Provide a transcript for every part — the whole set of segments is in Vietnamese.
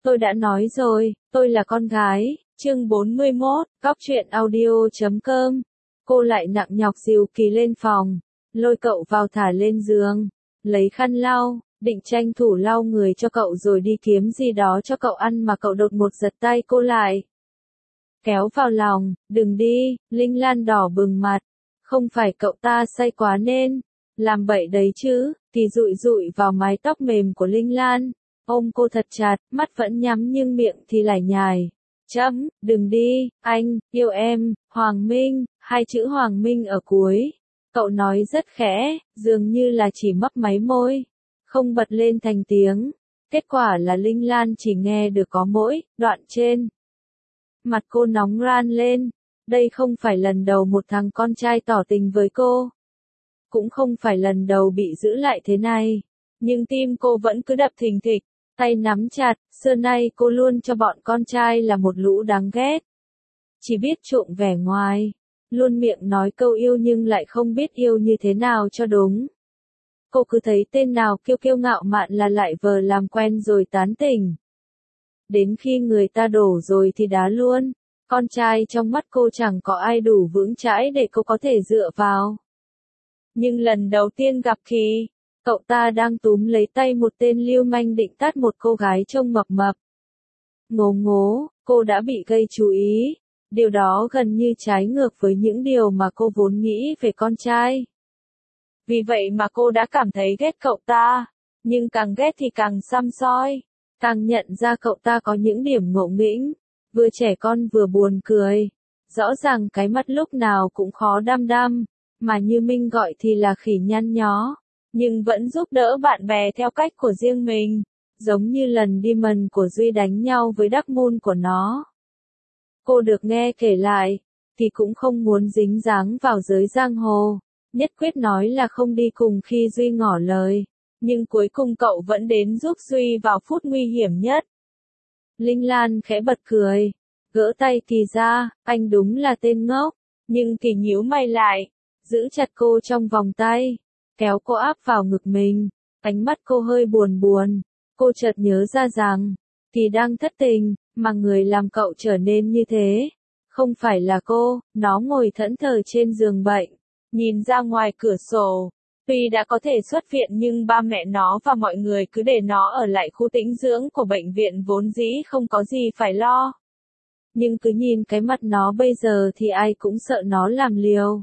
Tôi đã nói rồi, tôi là con gái. Chương 41, Góc truyện audio.com. Cô lại nặng nhọc dìu Kỳ lên phòng, lôi cậu vào thả lên giường, lấy khăn lau, định tranh thủ lau người cho cậu rồi đi kiếm gì đó cho cậu ăn mà cậu đột một giật tay cô lại. Kéo vào lòng, đừng đi, Linh Lan đỏ bừng mặt. Không phải cậu ta say quá nên làm bậy đấy chứ, Kỳ dụi dụi vào mái tóc mềm của Linh Lan, ôm cô thật chặt, mắt vẫn nhắm nhưng miệng thì lải nhải. Đừng đi, anh, yêu em, Hoàng Minh, hai chữ Hoàng Minh ở cuối. Cậu nói rất khẽ, dường như là chỉ mấp máy môi, không bật lên thành tiếng. Kết quả là Linh Lan chỉ nghe được có mỗi đoạn trên. Mặt cô nóng ran lên, đây không phải lần đầu một thằng con trai tỏ tình với cô. Cũng không phải lần đầu bị giữ lại thế này, nhưng tim cô vẫn cứ đập thình thịch, tay nắm chặt, xưa nay cô luôn cho bọn con trai là một lũ đáng ghét. Chỉ biết trộm vẻ ngoài, luôn miệng nói câu yêu nhưng lại không biết yêu như thế nào cho đúng. Cô cứ thấy tên nào kiêu kiêu ngạo mạn là lại vờ làm quen rồi tán tỉnh. Đến khi người ta đổ rồi thì đá luôn, con trai trong mắt cô chẳng có ai đủ vững chãi để cô có thể dựa vào. Nhưng lần đầu tiên gặp Kỳ, cậu ta đang túm lấy tay một tên lưu manh định tát một cô gái trông mập mập. Ngố ngố, cô đã bị gây chú ý, điều đó gần như trái ngược với những điều mà cô vốn nghĩ về con trai. Vì vậy mà cô đã cảm thấy ghét cậu ta, nhưng càng ghét thì càng săm soi, càng nhận ra cậu ta có những điểm ngộ nghĩnh, vừa trẻ con vừa buồn cười. Rõ ràng cái mắt lúc nào cũng khó đăm đăm, mà như Minh gọi thì là khỉ nhăn nhó, nhưng vẫn giúp đỡ bạn bè theo cách của riêng mình, giống như lần Demon của Duy đánh nhau với Dark Moon của nó. Cô được nghe kể lại, thì cũng không muốn dính dáng vào giới giang hồ, nhất quyết nói là không đi cùng khi Duy ngỏ lời, nhưng cuối cùng cậu vẫn đến giúp Duy vào phút nguy hiểm nhất. Linh Lan khẽ bật cười, gỡ tay Kỳ ra, anh đúng là tên ngốc, nhưng Kỳ nhíu mày lại, giữ chặt cô trong vòng tay, kéo cô áp vào ngực mình, ánh mắt cô hơi buồn buồn, cô chợt nhớ ra rằng, Kỳ đang thất tình, mà người làm cậu trở nên như thế, không phải là cô. Nó ngồi thẫn thờ trên giường bệnh, nhìn ra ngoài cửa sổ, tuy đã có thể xuất viện nhưng ba mẹ nó và mọi người cứ để nó ở lại khu tĩnh dưỡng của bệnh viện vốn dĩ không có gì phải lo. Nhưng cứ nhìn cái mặt nó bây giờ thì ai cũng sợ nó làm liều.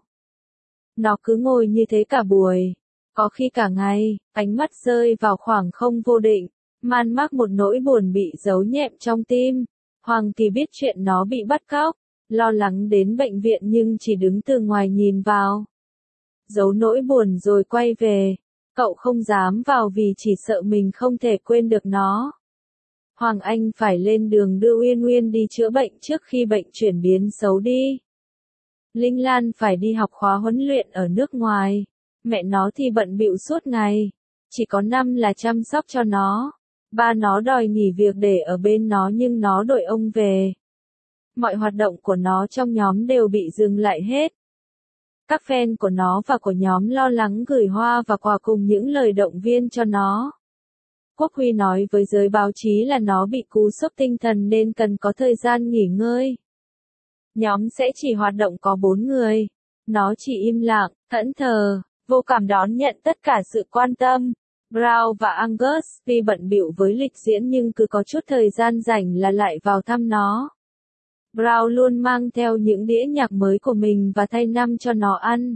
Nó cứ ngồi như thế cả buổi, có khi cả ngày, ánh mắt rơi vào khoảng không vô định, man mác một nỗi buồn bị giấu nhẹm trong tim. Hoàng Kỳ biết chuyện nó bị bắt cóc, lo lắng đến bệnh viện nhưng chỉ đứng từ ngoài nhìn vào. Giấu nỗi buồn rồi quay về, cậu không dám vào vì chỉ sợ mình không thể quên được nó. Hoàng Anh phải lên đường đưa Uyên Uyên đi chữa bệnh trước khi bệnh chuyển biến xấu đi. Linh Lan phải đi học khóa huấn luyện ở nước ngoài, mẹ nó thì bận bịu suốt ngày, chỉ có năm là chăm sóc cho nó. Ba nó đòi nghỉ việc để ở bên nó nhưng nó đuổi ông về. Mọi hoạt động của nó trong nhóm đều bị dừng lại hết. Các fan của nó và của nhóm lo lắng gửi hoa và quà cùng những lời động viên cho nó. Quốc Huy nói với giới báo chí là nó bị cú sốc tinh thần nên cần có thời gian nghỉ ngơi. Nhóm sẽ chỉ hoạt động có 4 người. Nó chỉ im lặng, thẫn thờ, vô cảm đón nhận tất cả sự quan tâm. Brown và Angus tuy bận bịu với lịch diễn nhưng cứ có chút thời gian rảnh là lại vào thăm nó. Brown luôn mang theo những đĩa nhạc mới của mình và thay năm cho nó ăn.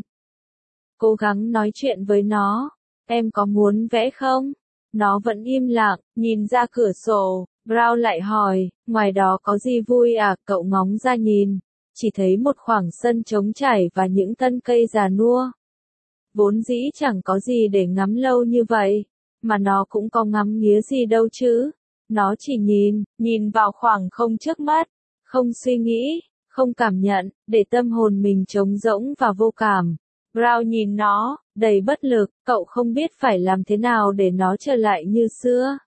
Cố gắng nói chuyện với nó, em có muốn vẽ không? Nó vẫn im lặng, nhìn ra cửa sổ. Brown lại hỏi, ngoài đó có gì vui à? Cậu ngóng ra nhìn, chỉ thấy một khoảng sân trống trải và những thân cây già nua. Vốn dĩ chẳng có gì để ngắm lâu như vậy, mà nó cũng có ngắm nghía gì đâu chứ. Nó chỉ nhìn vào khoảng không trước mắt, không suy nghĩ, không cảm nhận, để tâm hồn mình trống rỗng và vô cảm. Brown nhìn nó, đầy bất lực, cậu không biết phải làm thế nào để nó trở lại như xưa.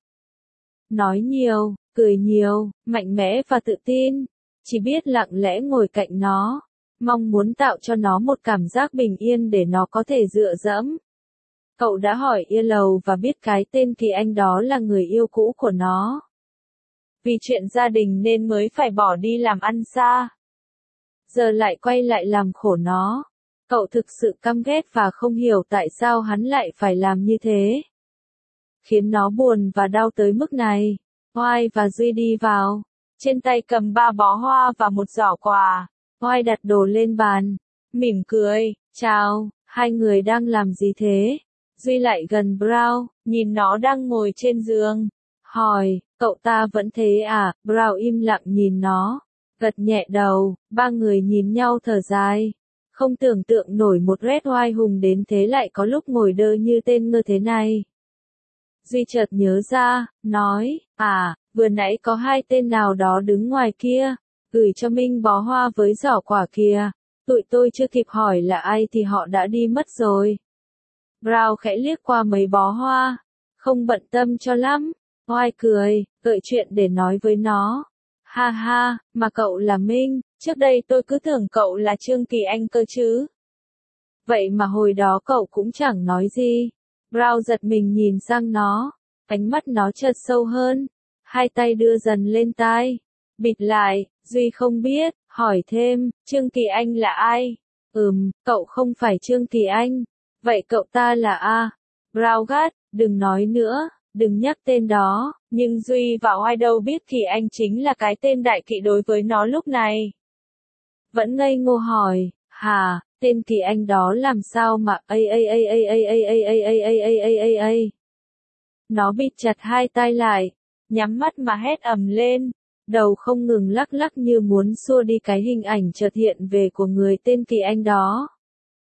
Nói nhiều, cười nhiều, mạnh mẽ và tự tin, chỉ biết lặng lẽ ngồi cạnh nó, mong muốn tạo cho nó một cảm giác bình yên để nó có thể dựa dẫm. Cậu đã hỏi Yellow và biết cái tên Kỳ Anh đó là người yêu cũ của nó. vì chuyện gia đình nên mới phải bỏ đi làm ăn xa. Giờ lại quay lại làm khổ nó. Cậu thực sự căm ghét và không hiểu tại sao hắn lại phải làm như thế. Khiến nó buồn và đau tới mức này. Oai và Duy đi vào. Trên tay cầm 3 bó hoa và một giỏ quà. Oai đặt đồ lên bàn. Mỉm cười, chào, hai người đang làm gì thế? Duy lại gần Brown, nhìn nó đang ngồi trên giường. Hỏi, cậu ta vẫn thế à? Brown im lặng nhìn nó. Gật nhẹ đầu, ba người nhìn nhau thở dài. Không tưởng tượng nổi một Red oai hùng đến thế lại có lúc ngồi đơ như tên ngơ thế này. Duy chợt nhớ ra, nói, vừa nãy có 2 tên nào đó đứng ngoài kia, gửi cho Minh bó hoa với giỏ quà kia. Tụi tôi chưa kịp hỏi là ai thì họ đã đi mất rồi. Brown khẽ liếc qua mấy bó hoa, không bận tâm cho lắm. Oai cười, gợi chuyện để nói với nó. Ha ha, mà cậu là Minh, trước đây tôi cứ tưởng cậu là Trương Kỳ Anh cơ chứ. Vậy mà hồi đó cậu cũng chẳng nói gì. Brown giật mình nhìn sang nó, ánh mắt nó chợt sâu hơn, 2 tay đưa dần lên tai, bịt lại. Duy không biết, hỏi thêm, Trương Kỳ Anh là ai? Cậu không phải Trương Kỳ Anh. Vậy cậu ta là A. Brown gắt, đừng nói nữa, đừng nhắc tên đó. Nhưng Duy và Oai đâu biết Kỳ Anh chính là cái tên đại kỵ đối với nó lúc này. Vẫn ngây ngô hỏi, hả, tên Kỳ Anh đó làm sao mà Nó bịt chặt 2 tay lại, nhắm mắt mà hét ầm lên. Đầu không ngừng lắc lắc như muốn xua đi cái hình ảnh chợt hiện về của người tên Kỳ Anh đó.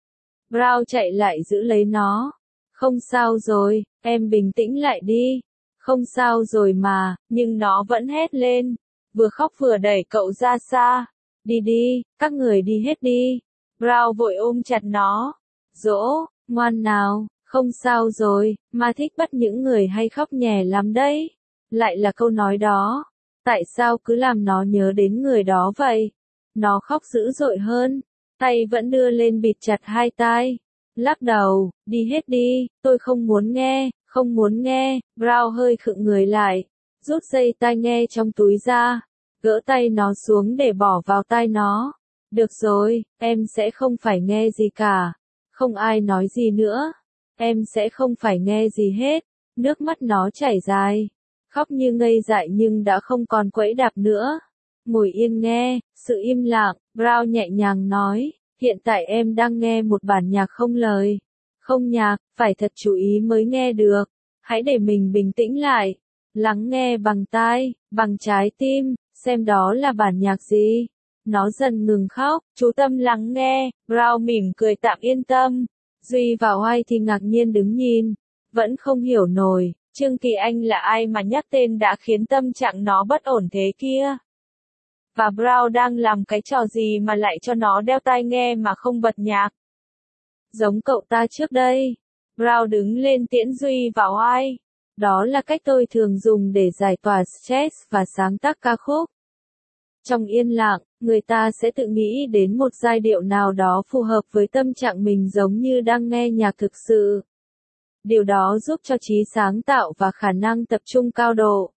Brown chạy lại giữ lấy nó. Không sao rồi, em bình tĩnh lại đi. Không sao rồi mà, nhưng nó vẫn hét lên. Vừa khóc vừa đẩy cậu ra xa. Đi đi, các người đi hết đi. Brown vội ôm chặt nó. Dỗ, ngoan nào, không sao rồi, mà thích bắt những người hay khóc nhè lắm đấy. Lại là câu nói đó. Tại sao cứ làm nó nhớ đến người đó vậy? Nó khóc dữ dội hơn, tay vẫn đưa lên bịt chặt 2 tai. Lắc đầu, đi hết đi, tôi không muốn nghe, không muốn nghe. Brown hơi khựng người lại, rút dây tai nghe trong túi ra, gỡ tay nó xuống để bỏ vào tai nó. Được rồi, em sẽ không phải nghe gì cả. Không ai nói gì nữa. Em sẽ không phải nghe gì hết. Nước mắt nó chảy dài. Khóc như ngây dại nhưng đã không còn quẫy đạp nữa. Ngồi yên nghe, sự im lặng. Brown nhẹ nhàng nói, hiện tại em đang nghe một bản nhạc không lời. Không nhạc, phải thật chú ý mới nghe được. Hãy để mình bình tĩnh lại. Lắng nghe bằng tai, bằng trái tim, xem đó là bản nhạc gì. Nó dần ngừng khóc, chú tâm lắng nghe. Brown mỉm cười tạm yên tâm. Duy và Oai thì ngạc nhiên đứng nhìn, vẫn không hiểu nổi. Trương Kỳ Anh là ai mà nhắc tên đã khiến tâm trạng nó bất ổn thế kia? Và Brown đang làm cái trò gì mà lại cho nó đeo tai nghe mà không bật nhạc? Giống cậu ta trước đây. Brown đứng lên tiễn Duy và Oai. Đó là cách tôi thường dùng để giải tỏa stress và sáng tác ca khúc. Trong yên lặng, người ta sẽ tự nghĩ đến một giai điệu nào đó phù hợp với tâm trạng mình giống như đang nghe nhạc thực sự. Điều đó giúp cho trí sáng tạo và khả năng tập trung cao độ.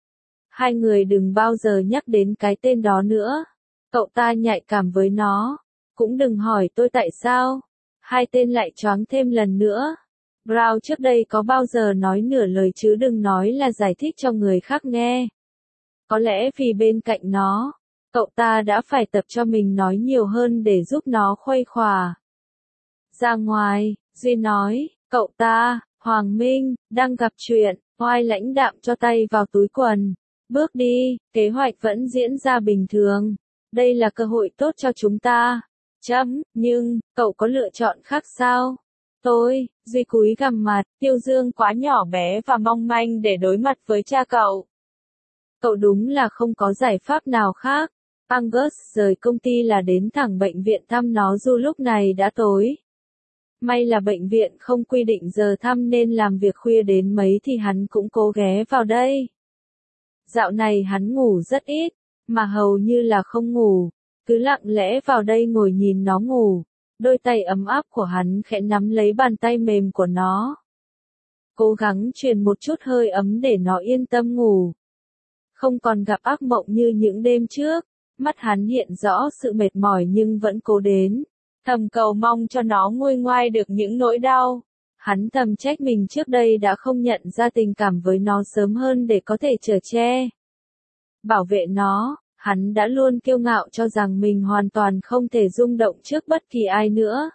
Hai người đừng bao giờ nhắc đến cái tên đó nữa. Cậu ta nhạy cảm với nó. Cũng đừng hỏi tôi tại sao. 2 tên lại choáng thêm lần nữa. Brown trước đây có bao giờ nói nửa lời chứ đừng nói là giải thích cho người khác nghe. Có lẽ vì bên cạnh nó, cậu ta đã phải tập cho mình nói nhiều hơn để giúp nó khuây khỏa. Ra ngoài, Duy nói, cậu ta, Hoàng Minh, đang gặp chuyện. Oai lãnh đạm cho tay vào túi quần. Bước đi, kế hoạch vẫn diễn ra bình thường. Đây là cơ hội tốt cho chúng ta. Nhưng, cậu có lựa chọn khác sao? Duy cúi gằm mặt, Tiêu Dương quá nhỏ bé và mong manh để đối mặt với cha cậu. Cậu đúng là không có giải pháp nào khác. Angus rời công ty là đến thẳng bệnh viện thăm nó dù lúc này đã tối. May là bệnh viện không quy định giờ thăm nên làm việc khuya đến mấy thì hắn cũng cố ghé vào đây. Dạo này hắn ngủ rất ít, mà hầu như là không ngủ, cứ lặng lẽ vào đây ngồi nhìn nó ngủ. Đôi tay ấm áp của hắn khẽ nắm lấy bàn tay mềm của nó. Cố gắng truyền một chút hơi ấm để nó yên tâm ngủ. không còn gặp ác mộng như những đêm trước. Mắt hắn hiện rõ sự mệt mỏi nhưng vẫn cố đến, thầm cầu mong cho nó nguôi ngoai được những nỗi đau. Hắn thầm trách mình trước đây đã không nhận ra tình cảm với nó sớm hơn để có thể chở che, bảo vệ nó. Hắn đã luôn kiêu ngạo cho rằng mình hoàn toàn không thể rung động trước bất kỳ ai nữa.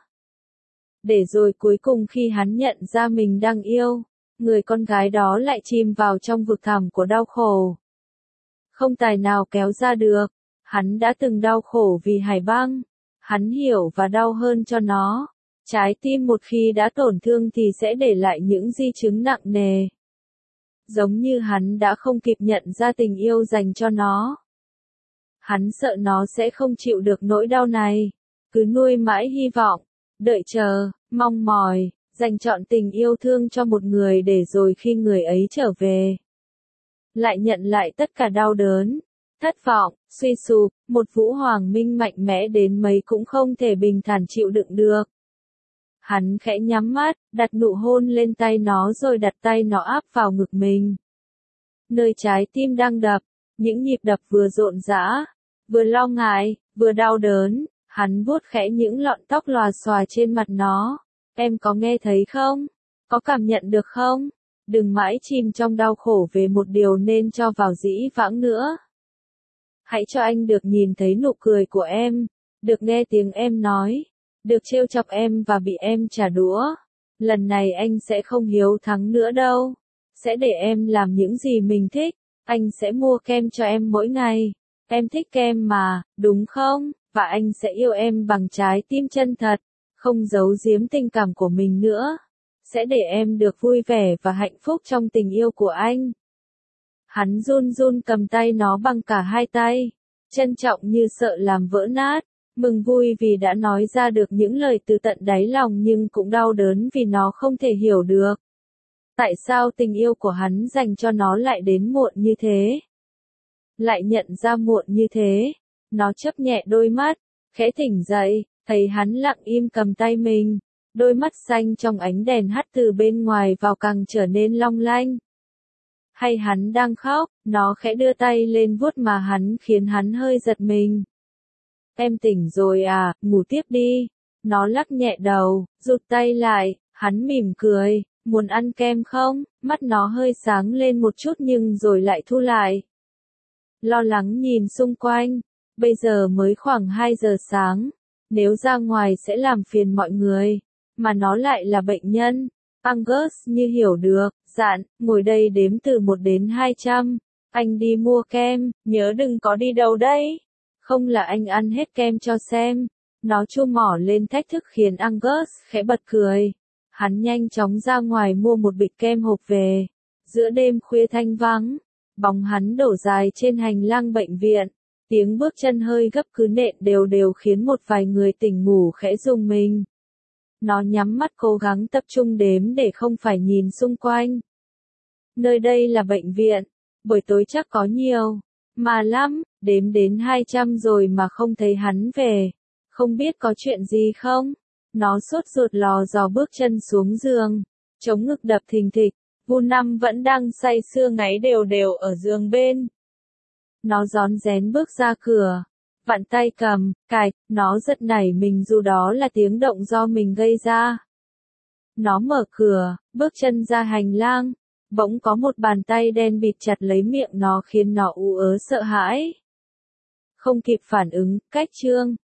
Để rồi cuối cùng khi hắn nhận ra mình đang yêu, người con gái đó lại chìm vào trong vực thẳm của đau khổ, không tài nào kéo ra được. Hắn đã từng đau khổ vì Hải Băng. Hắn hiểu và đau hơn cho nó. Trái tim một khi đã tổn thương thì sẽ để lại những di chứng nặng nề. Giống như hắn đã không kịp nhận ra tình yêu dành cho nó. Hắn sợ nó sẽ không chịu được nỗi đau này. Cứ nuôi mãi hy vọng, đợi chờ, mong mỏi, dành trọn tình yêu thương cho một người để rồi khi người ấy trở về, lại nhận lại tất cả đau đớn, thất vọng, suy sụp. Một Vũ Hoàng Minh mạnh mẽ đến mấy cũng không thể bình thản chịu đựng được. Hắn khẽ nhắm mắt, đặt nụ hôn lên tay nó rồi đặt tay nó áp vào ngực mình. Nơi trái tim đang đập, những nhịp đập vừa rộn rã, vừa lo ngại, vừa đau đớn. Hắn vuốt khẽ những lọn tóc lòa xòa trên mặt nó. Em có nghe thấy không? Có cảm nhận được không? Đừng mãi chìm trong đau khổ về một điều nên cho vào dĩ vãng nữa. Hãy cho anh được nhìn thấy nụ cười của em, được nghe tiếng em nói, được trêu chọc em và bị em trả đũa. Lần này anh sẽ không hiếu thắng nữa đâu. Sẽ để em làm những gì mình thích. Anh sẽ mua kem cho em mỗi ngày. Em thích kem mà, đúng không? Và anh sẽ yêu em bằng trái tim chân thật, không giấu giếm tình cảm của mình nữa. Sẽ để em được vui vẻ và hạnh phúc trong tình yêu của anh. Hắn run run cầm tay nó bằng cả hai tay, trân trọng như sợ làm vỡ nát, mừng vui vì đã nói ra được những lời từ tận đáy lòng nhưng cũng đau đớn vì nó không thể hiểu được. Tại sao tình yêu của hắn dành cho nó lại đến muộn như thế? Lại nhận ra muộn như thế? Nó chớp nhẹ đôi mắt, khẽ tỉnh dậy, thấy hắn lặng im cầm tay mình. Đôi mắt xanh trong ánh đèn hắt từ bên ngoài vào càng trở nên long lanh. Hay hắn đang khóc? Nó khẽ đưa tay lên vuốt mà hắn khiến hắn hơi giật mình. Em tỉnh rồi à, ngủ tiếp đi. Nó lắc nhẹ đầu, rụt tay lại. Hắn mỉm cười, muốn ăn kem không? Mắt nó hơi sáng lên một chút nhưng rồi lại thu lại. Lo lắng nhìn xung quanh. Bây giờ mới khoảng 2 giờ sáng. Nếu ra ngoài sẽ làm phiền mọi người. Mà nó lại là bệnh nhân. Angus như hiểu được, dặn, ngồi đây đếm từ 1 đến 200. Anh đi mua kem, nhớ đừng có đi đâu đấy. Không là anh ăn hết kem cho xem. Nó chu mỏ lên thách thức khiến Angus khẽ bật cười. Hắn nhanh chóng ra ngoài mua một bịch kem hộp về. Giữa đêm khuya thanh vắng, bóng hắn đổ dài trên hành lang bệnh viện. Tiếng bước chân hơi gấp cứ nện đều đều khiến một vài người tỉnh ngủ khẽ rùng mình. Nó nhắm mắt cố gắng tập trung đếm để không phải nhìn xung quanh. Nơi đây là bệnh viện, buổi tối chắc có nhiều, mà lắm, đếm đến 200 rồi mà không thấy hắn về. Không biết có chuyện gì không? Nó sốt ruột lò dò bước chân xuống giường, chống ngực đập thình thịch. Vu Năm vẫn đang say sưa ngáy đều đều ở giường bên. Nó rón rén bước ra cửa, vặn tay cầm, cài, nó giật nảy mình dù đó là tiếng động do mình gây ra. Nó mở cửa, bước chân ra hành lang, bỗng có một bàn tay đen bịt chặt lấy miệng nó khiến nó ú ớ sợ hãi. Không kịp phản ứng, cách chương.